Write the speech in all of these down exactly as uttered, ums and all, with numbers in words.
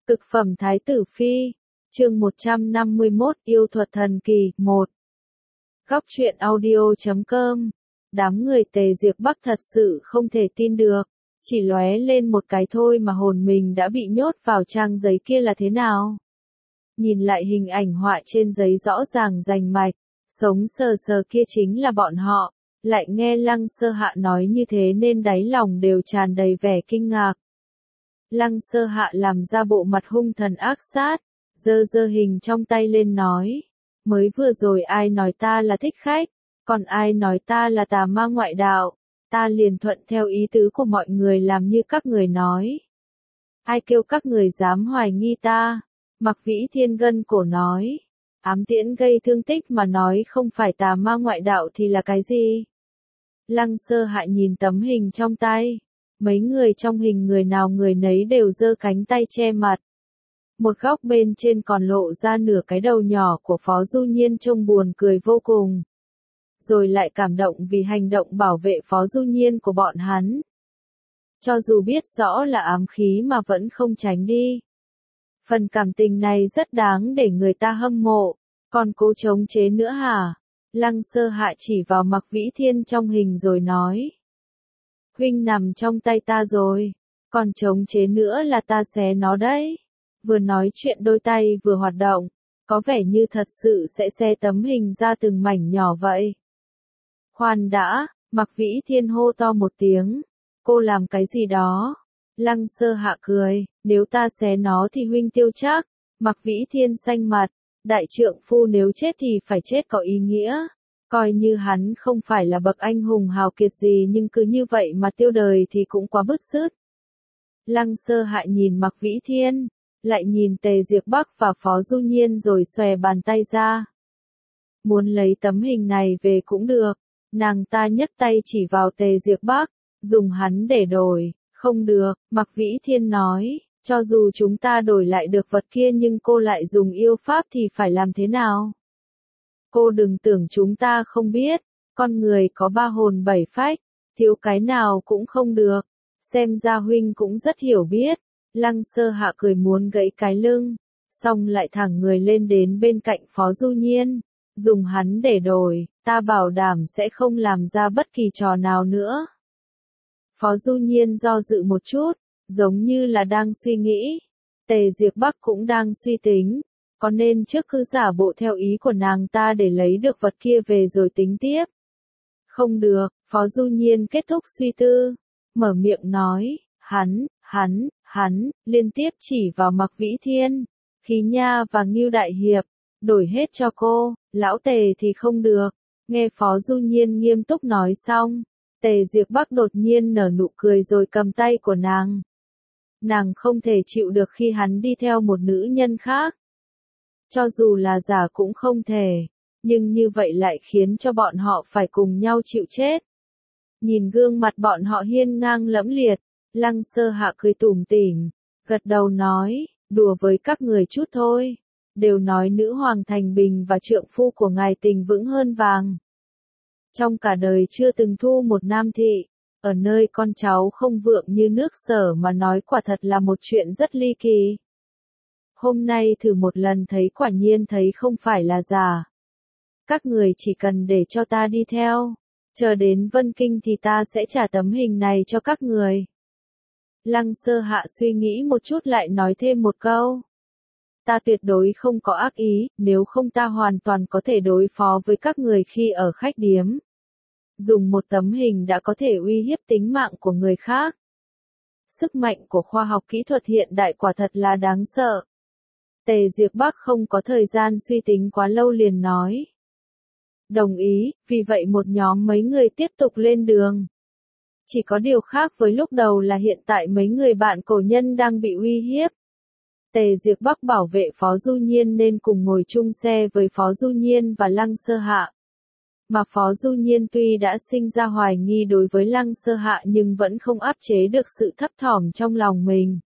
Cực phẩm Thái tử Phi, chương một trăm năm mươi mốt yêu thuật thần kỳ, một. Góc truyện audio chấm com. Đám người Tề Diệp Bắc thật sự không thể tin được, chỉ lóe lên một cái thôi mà hồn mình đã bị nhốt vào trang giấy kia là thế nào. Nhìn lại hình ảnh họa trên giấy rõ ràng rành mạch, sống sờ sờ kia chính là bọn họ, lại nghe Lăng Sơ Hạ nói như thế nên đáy lòng đều tràn đầy vẻ kinh ngạc. Lăng Sơ Hạ làm ra bộ mặt hung thần ác sát, giơ giơ hình trong tay lên nói, mới vừa rồi ai nói ta là thích khách, còn ai nói ta là tà ma ngoại đạo, ta liền thuận theo ý tứ của mọi người làm như các người nói. Ai kêu các người dám hoài nghi ta? Mặc Vĩ Thiên gân cổ nói, ám tiễn gây thương tích mà nói không phải tà ma ngoại đạo thì là cái gì? Lăng Sơ Hạ nhìn tấm hình trong tay. Mấy người trong hình người nào người nấy đều giơ cánh tay che mặt. Một góc bên trên còn lộ ra nửa cái đầu nhỏ của Phó Du Nhiên trông buồn cười vô cùng. Rồi lại cảm động vì hành động bảo vệ Phó Du Nhiên của bọn hắn. Cho dù biết rõ là ám khí mà vẫn không tránh đi. Phần cảm tình này rất đáng để người ta hâm mộ, còn cố chống chế nữa hả? Lăng Sơ Hạ chỉ vào Mặc Vĩ Thiên trong hình rồi nói. Huynh nằm trong tay ta rồi, còn chống chế nữa là ta xé nó đấy. Vừa nói chuyện đôi tay vừa hoạt động, có vẻ như thật sự sẽ xé tấm hình ra từng mảnh nhỏ vậy. Khoan đã, Mặc Vĩ Thiên hô to một tiếng, cô làm cái gì đó? Lăng Sơ Hạ cười, nếu ta xé nó thì huynh tiêu chắc. Mặc Vĩ Thiên xanh mặt, đại trượng phu nếu chết thì phải chết có ý nghĩa. Coi như hắn không phải là bậc anh hùng hào kiệt gì nhưng cứ như vậy mà tiêu đời thì cũng quá bứt rứt. Lăng Sơ Hạ nhìn Mặc Vĩ Thiên, lại nhìn Tề Diệp Bắc và Phó Du Nhiên rồi xòe bàn tay ra. Muốn lấy tấm hình này về cũng được, nàng ta nhấc tay chỉ vào Tề Diệp Bắc, dùng hắn để đổi, không được, Mặc Vĩ Thiên nói, cho dù chúng ta đổi lại được vật kia nhưng cô lại dùng yêu pháp thì phải làm thế nào? Cô đừng tưởng chúng ta không biết, con người có ba hồn bảy phách, thiếu cái nào cũng không được, xem ra huynh cũng rất hiểu biết. Lăng Sơ Hạ cười muốn gãy cái lưng, xong lại thẳng người lên đến bên cạnh Phó Du Nhiên, dùng hắn để đổi, ta bảo đảm sẽ không làm ra bất kỳ trò nào nữa. Phó Du Nhiên do dự một chút, giống như là đang suy nghĩ, Tề Diệp Bắc cũng đang suy tính. Có nên trước cứ giả bộ theo ý của nàng ta để lấy được vật kia về rồi tính tiếp? Không được, Phó Du Nhiên kết thúc suy tư, mở miệng nói, hắn, hắn, hắn, liên tiếp chỉ vào Mặc Vĩ Thiên, Khí Nha và Ngưu Đại Hiệp, đổi hết cho cô, lão Tề thì không được. Nghe Phó Du Nhiên nghiêm túc nói xong, Tề Diệp Bắc đột nhiên nở nụ cười rồi cầm tay của nàng. Nàng không thể chịu được khi hắn đi theo một nữ nhân khác. Cho dù là giả cũng không thể, nhưng như vậy lại khiến cho bọn họ phải cùng nhau chịu chết. Nhìn gương mặt bọn họ hiên ngang lẫm liệt, Lăng Sơ Hạ cười tủm tỉm, gật đầu nói, đùa với các người chút thôi, đều nói nữ hoàng thành bình và trượng phu của ngài tình vững hơn vàng. Trong cả đời chưa từng thu một nam thị, ở nơi con cháu không vượng như nước Sở mà nói quả thật là một chuyện rất ly kỳ. Hôm nay thử một lần thấy quả nhiên thấy không phải là giả. Các người chỉ cần để cho ta đi theo, chờ đến Vân Kinh thì ta sẽ trả tấm hình này cho các người. Lăng Sơ Hạ suy nghĩ một chút lại nói thêm một câu. Ta tuyệt đối không có ác ý, nếu không ta hoàn toàn có thể đối phó với các người khi ở khách điếm. Dùng một tấm hình đã có thể uy hiếp tính mạng của người khác. Sức mạnh của khoa học kỹ thuật hiện đại quả thật là đáng sợ. Tề Diệp Bắc không có thời gian suy tính quá lâu liền nói. Đồng ý, vì vậy một nhóm mấy người tiếp tục lên đường. Chỉ có điều khác với lúc đầu là hiện tại mấy người bạn cổ nhân đang bị uy hiếp. Tề Diệp Bắc bảo vệ Phó Du Nhiên nên cùng ngồi chung xe với Phó Du Nhiên và Lăng Sơ Hạ. Mà Phó Du Nhiên tuy đã sinh ra hoài nghi đối với Lăng Sơ Hạ nhưng vẫn không áp chế được sự thấp thỏm trong lòng mình.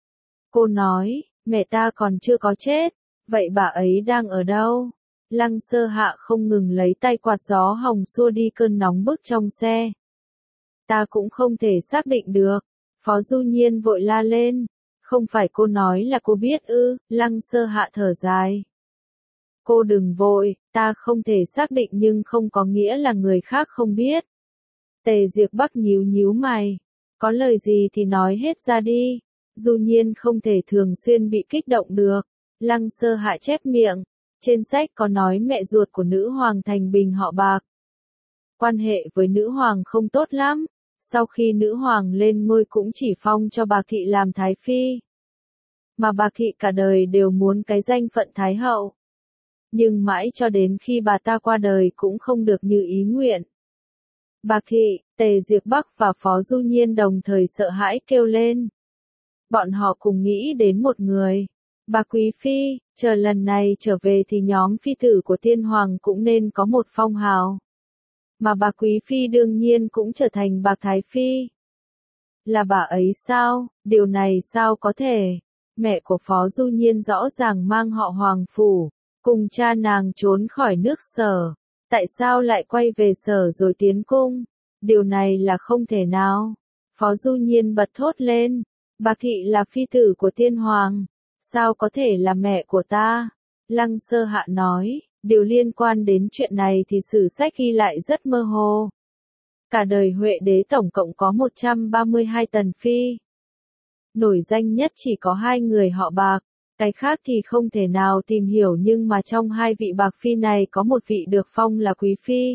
Cô nói, mẹ ta còn chưa có chết, vậy bà ấy đang ở đâu? Lăng Sơ Hạ không ngừng lấy tay quạt gió hồng xua đi cơn nóng bức trong xe. Ta cũng không thể xác định được. Phó Du Nhiên vội la lên, Không phải cô nói là cô biết ư, Lăng Sơ Hạ thở dài. Cô đừng vội, ta không thể xác định nhưng không có nghĩa là người khác không biết. Tề Diệp Bắc nhíu nhíu mày. Có lời gì thì nói hết ra đi. Du Nhiên không thể thường xuyên bị kích động được. Lăng Sơ Hạ chép miệng. Trên sách có nói mẹ ruột của nữ hoàng Thành Bình họ Bạc. Quan hệ với nữ hoàng không tốt lắm. Sau khi nữ hoàng lên ngôi cũng chỉ phong cho Bạc Thị làm Thái Phi. Mà Bạc Thị cả đời đều muốn cái danh phận Thái Hậu. Nhưng mãi cho đến khi bà ta qua đời cũng không được như ý nguyện. Bạc Thị, Tề Diệp Bắc và Phó Du Nhiên đồng thời sợ hãi kêu lên. Bọn họ cùng nghĩ đến một người. Bà Quý Phi, chờ lần này trở về thì nhóm phi tử của tiên hoàng cũng nên có một phong hào. Mà bà Quý Phi đương nhiên cũng trở thành Bạc Thái Phi. Là bà ấy sao, điều này sao có thể? Mẹ của Phó Du Nhiên rõ ràng mang họ Hoàng Phủ, cùng cha nàng trốn khỏi nước Sở. Tại sao lại quay về Sở rồi tiến cung? Điều này là không thể nào. Phó Du Nhiên bật thốt lên. Bạc Thị là phi tử của tiên hoàng. Sao có thể là mẹ của ta? Lăng Sơ Hạ nói, điều liên quan đến chuyện này thì sử sách ghi lại rất mơ hồ. Cả đời Huệ đế tổng cộng có một trăm ba mươi hai tần phi. Nổi danh nhất chỉ có hai người họ Bạc, cái khác thì không thể nào tìm hiểu nhưng mà trong hai vị Bạc Phi này có một vị được phong là Quý Phi.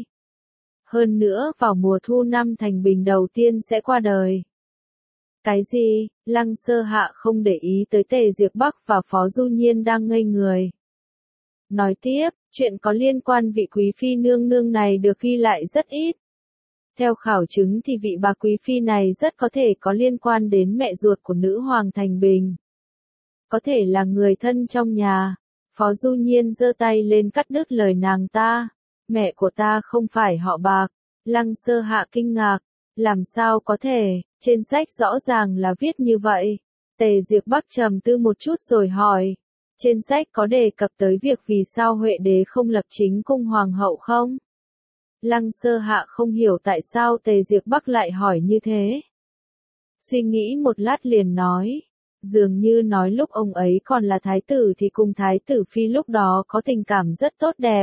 Hơn nữa vào mùa thu năm Thành Bình đầu tiên sẽ qua đời. Cái gì? Lăng Sơ Hạ không để ý tới Tề Diệp Bắc và Phó Du Nhiên đang ngây người. Nói tiếp, chuyện có liên quan vị Quý Phi nương nương này được ghi lại rất ít. Theo khảo chứng thì vị bà Quý Phi này rất có thể có liên quan đến mẹ ruột của nữ hoàng Thành Bình. Có thể là người thân trong nhà. Phó Du Nhiên giơ tay lên cắt đứt lời nàng ta. Mẹ của ta không phải họ Bạc. Lăng Sơ Hạ kinh ngạc. Làm sao có thể, trên sách rõ ràng là viết như vậy. Tề Diệp Bắc trầm tư một chút rồi hỏi. Trên sách có đề cập tới việc vì sao Huệ đế không lập chính cung hoàng hậu không? Lăng Sơ Hạ không hiểu tại sao Tề Diệp Bắc lại hỏi như thế. Suy nghĩ một lát liền nói. Dường như nói lúc ông ấy còn là thái tử thì cùng thái tử phi lúc đó có tình cảm rất tốt đẹp.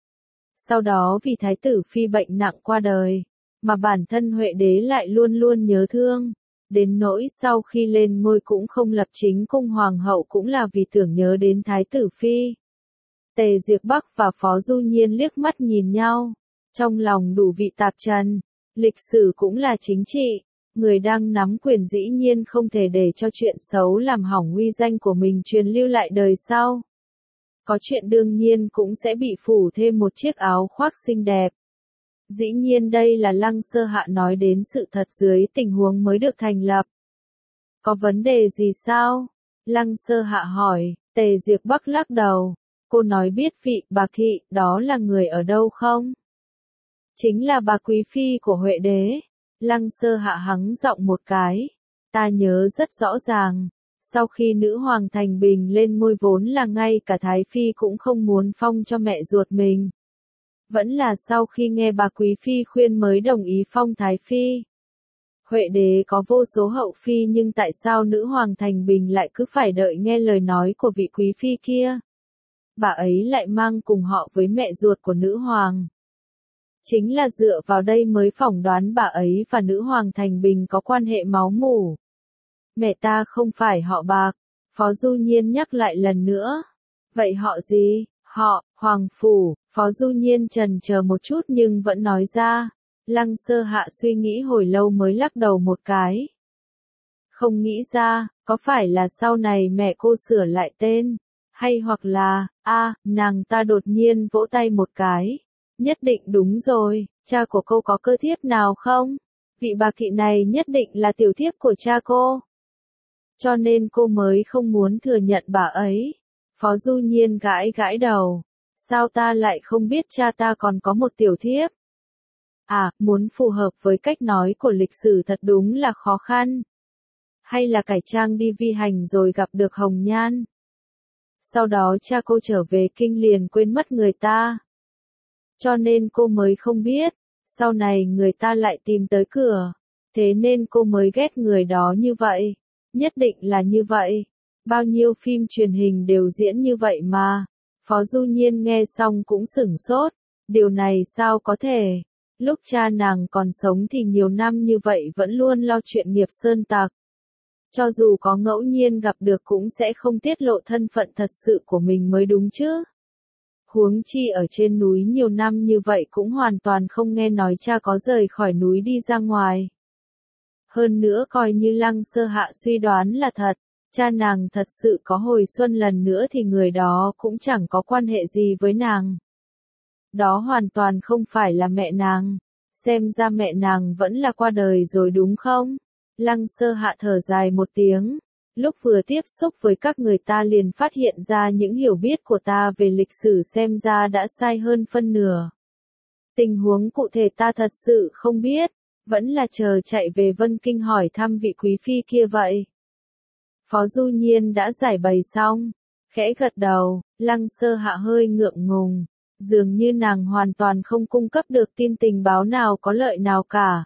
Sau đó vì thái tử phi bệnh nặng qua đời, mà bản thân Huệ đế lại luôn luôn nhớ thương. Đến nỗi sau khi lên ngôi cũng không lập chính cung hoàng hậu cũng là vì tưởng nhớ đến thái tử phi. Tề Diệp Bắc và Phó Du Nhiên liếc mắt nhìn nhau. Trong lòng đủ vị tạp trần. Lịch sử cũng là chính trị. Người đang nắm quyền dĩ nhiên không thể để cho chuyện xấu làm hỏng uy danh của mình truyền lưu lại đời sau. Có chuyện đương nhiên cũng sẽ bị phủ thêm một chiếc áo khoác xinh đẹp. Dĩ nhiên đây là Lăng Sơ Hạ nói đến sự thật dưới tình huống mới được thành lập. Có vấn đề gì sao? Lăng Sơ Hạ hỏi. Tề Diệp Bắc lắc đầu. Cô nói biết vị Bạc Thị đó là người ở đâu không? Chính là bà Quý Phi của Huệ đế. Lăng Sơ Hạ hắng giọng một cái. Ta nhớ rất rõ ràng. Sau khi nữ hoàng Thành Bình lên ngôi vốn là ngay cả Thái Phi cũng không muốn phong cho mẹ ruột mình. Vẫn là sau khi nghe bà Quý Phi khuyên mới đồng ý phong Thái Phi. Huệ đế có vô số hậu phi nhưng tại sao nữ hoàng Thành Bình lại cứ phải đợi nghe lời nói của vị Quý Phi kia? Bà ấy lại mang cùng họ với mẹ ruột của nữ hoàng. Chính là dựa vào đây mới phỏng đoán bà ấy và nữ hoàng Thành Bình có quan hệ máu mủ. Mẹ ta không phải họ Bạc. Phó Du Nhiên nhắc lại lần nữa. Vậy họ gì? Họ, Hoàng Phủ. Phó Du Nhiên trần chờ một chút nhưng vẫn nói ra. Lăng Sơ Hạ suy nghĩ hồi lâu mới lắc đầu một cái. Không nghĩ ra, có phải là sau này mẹ cô sửa lại tên? Hay hoặc là, a, nàng ta đột nhiên vỗ tay một cái. Nhất định đúng rồi, cha của cô có cơ thiếp nào không? Vị Bạc Thị này nhất định là tiểu thiếp của cha cô. Cho nên cô mới không muốn thừa nhận bà ấy. Phó Du Nhiên gãi gãi đầu. Sao ta lại không biết cha ta còn có một tiểu thiếp? À, muốn phù hợp với cách nói của lịch sử thật đúng là khó khăn. Hay là cải trang đi vi hành rồi gặp được Hồng Nhan. Sau đó cha cô trở về kinh liền quên mất người ta. Cho nên cô mới không biết. Sau này người ta lại tìm tới cửa. Thế nên cô mới ghét người đó như vậy. Nhất định là như vậy. Bao nhiêu phim truyền hình đều diễn như vậy mà. Phó Du Nhiên nghe xong cũng sửng sốt. Điều này sao có thể? Lúc cha nàng còn sống thì nhiều năm như vậy vẫn luôn lo chuyện nghiệp sơn tặc. Cho dù có ngẫu nhiên gặp được cũng sẽ không tiết lộ thân phận thật sự của mình mới đúng chứ. Huống chi ở trên núi nhiều năm như vậy cũng hoàn toàn không nghe nói cha có rời khỏi núi đi ra ngoài. Hơn nữa coi như Lăng Sơ Hạ suy đoán là thật, cha nàng thật sự có hồi xuân lần nữa thì người đó cũng chẳng có quan hệ gì với nàng. Đó hoàn toàn không phải là mẹ nàng, xem ra mẹ nàng vẫn là qua đời rồi đúng không? Lăng Sơ Hạ thở dài một tiếng, lúc vừa tiếp xúc với các người ta liền phát hiện ra những hiểu biết của ta về lịch sử xem ra đã sai hơn phân nửa. Tình huống cụ thể ta thật sự không biết, vẫn là chờ chạy về Vân Kinh hỏi thăm vị quý phi kia vậy. Phó Du Nhiên đã giải bày xong, khẽ gật đầu, Lăng Sơ Hạ hơi ngượng ngùng, dường như nàng hoàn toàn không cung cấp được tin tình báo nào có lợi nào cả.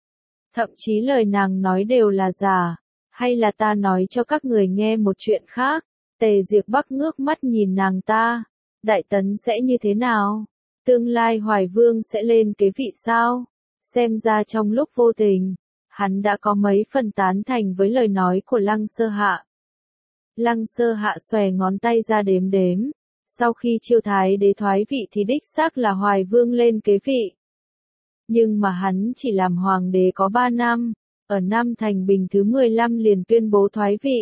Thậm chí lời nàng nói đều là giả, hay là ta nói cho các người nghe một chuyện khác. Tề Diệp Bắc ngước mắt nhìn nàng ta, Đại Tấn sẽ như thế nào? Tương lai Hoài Vương sẽ lên kế vị sao? Xem ra trong lúc vô tình, hắn đã có mấy phần tán thành với lời nói của Lăng Sơ Hạ. Lăng Sơ Hạ xòe ngón tay ra đếm đếm, sau khi Chiêu Thái đế thoái vị thì đích xác là Hoài Vương lên kế vị. Nhưng mà hắn chỉ làm hoàng đế có ba năm, ở năm Thành Bình thứ mười lăm liền tuyên bố thoái vị.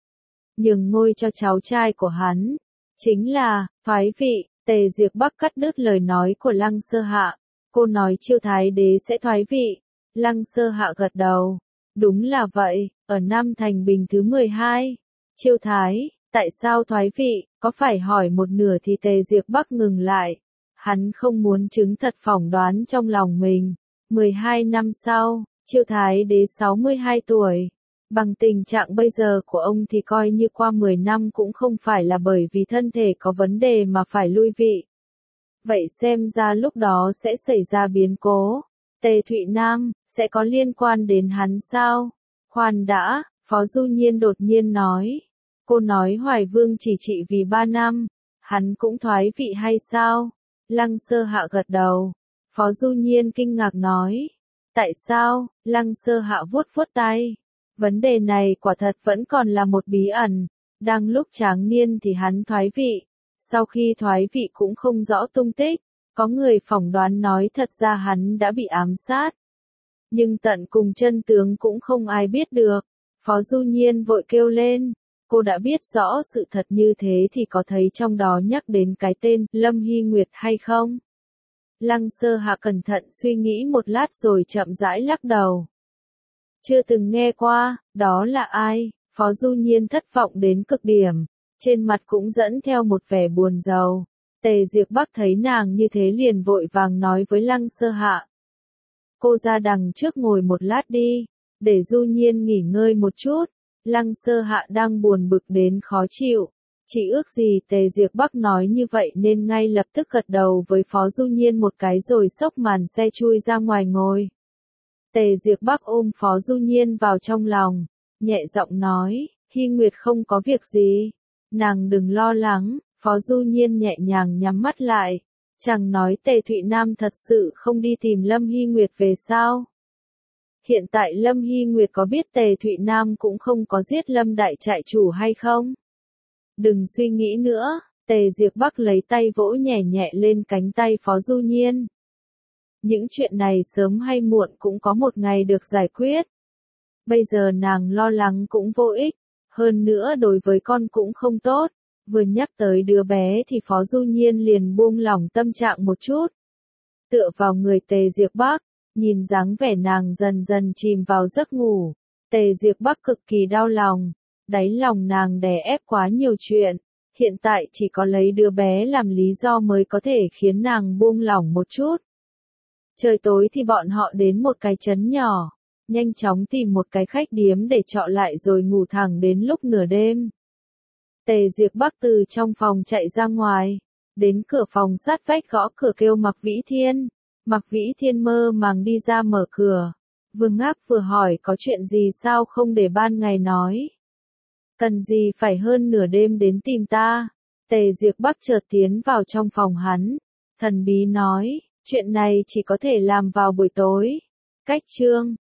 Nhường ngôi cho cháu trai của hắn, chính là, thoái vị. Tề Diệp Bắc cắt đứt lời nói của Lăng Sơ Hạ, cô nói Chiêu Thái đế sẽ thoái vị. Lăng Sơ Hạ gật đầu, đúng là vậy, ở năm Thành Bình thứ mười hai, Chiêu Thái, tại sao thoái vị, có phải hỏi một nửa thì Tề Diệp Bắc ngừng lại. Hắn không muốn chứng thật phỏng đoán trong lòng mình. mười hai năm sau, Chiêu Thái đế sáu mươi hai tuổi. Bằng tình trạng bây giờ của ông thì coi như qua mười năm cũng không phải là bởi vì thân thể có vấn đề mà phải lui vị. Vậy xem ra lúc đó sẽ xảy ra biến cố. Tề Thụy Nam, sẽ có liên quan đến hắn sao? Khoan đã, Phó Du Nhiên đột nhiên nói. Cô nói Hoài Vương chỉ trị vì ba năm, hắn cũng thoái vị hay sao? Lăng Sơ Hạ gật đầu. Phó Du Nhiên kinh ngạc nói. Tại sao? Lăng Sơ Hạ vuốt vuốt tay. Vấn đề này quả thật vẫn còn là một bí ẩn. Đang lúc tráng niên thì hắn thoái vị. Sau khi thoái vị cũng không rõ tung tích. Có người phỏng đoán nói thật ra hắn đã bị ám sát. Nhưng tận cùng chân tướng cũng không ai biết được. Phó Du Nhiên vội kêu lên. Cô đã biết rõ sự thật như thế thì có thấy trong đó nhắc đến cái tên Lâm Hy Nguyệt hay không? Lăng Sơ Hạ cẩn thận suy nghĩ một lát rồi chậm rãi lắc đầu. Chưa từng nghe qua, đó là ai? Phó Du Nhiên thất vọng đến cực điểm, trên mặt cũng dẫn theo một vẻ buồn rầu. Tề Diệp Bắc thấy nàng như thế liền vội vàng nói với Lăng Sơ Hạ. Cô ra đằng trước ngồi một lát đi, để Du Nhiên nghỉ ngơi một chút. Lăng Sơ Hạ đang buồn bực đến khó chịu. Chỉ ước gì Tề Diệp Bắc nói như vậy nên ngay lập tức gật đầu với Phó Du Nhiên một cái rồi xốc màn xe chui ra ngoài ngồi. Tề Diệp Bắc ôm Phó Du Nhiên vào trong lòng, nhẹ giọng nói, Hy Nguyệt không có việc gì. Nàng đừng lo lắng, Phó Du Nhiên nhẹ nhàng nhắm mắt lại. Chàng nói Tề Thụy Nam thật sự không đi tìm Lâm Hy Nguyệt về sao? Hiện tại Lâm Hy Nguyệt có biết Tề Thụy Nam cũng không có giết Lâm đại trại chủ hay không? Đừng suy nghĩ nữa, Tề Diệp Bắc lấy tay vỗ nhẹ nhẹ lên cánh tay Phó Du Nhiên. Những chuyện này sớm hay muộn cũng có một ngày được giải quyết. Bây giờ nàng lo lắng cũng vô ích, hơn nữa đối với con cũng không tốt. Vừa nhắc tới đứa bé thì Phó Du Nhiên liền buông lỏng tâm trạng một chút. Tựa vào người Tề Diệp Bắc, nhìn dáng vẻ nàng dần dần chìm vào giấc ngủ. Tề Diệp Bắc cực kỳ đau lòng, đáy lòng nàng đè ép quá nhiều chuyện. Hiện tại chỉ có lấy đứa bé làm lý do mới có thể khiến nàng buông lỏng một chút. Trời tối thì bọn họ đến một cái trấn nhỏ, nhanh chóng tìm một cái khách điếm để trọ lại rồi ngủ thẳng đến lúc nửa đêm. Tề Diệp Bắc từ trong phòng chạy ra ngoài, đến cửa phòng sát vách gõ cửa kêu Mạc Vĩ Thiên. Mạc Vĩ Thiên mơ màng đi ra mở cửa, Vương Ngáp vừa hỏi có chuyện gì sao không để ban ngày nói. Cần gì phải hơn nửa đêm đến tìm ta. Tề Diệp Bắc chợt tiến vào trong phòng hắn. Thần bí nói, chuyện này chỉ có thể làm vào buổi tối. Cách chương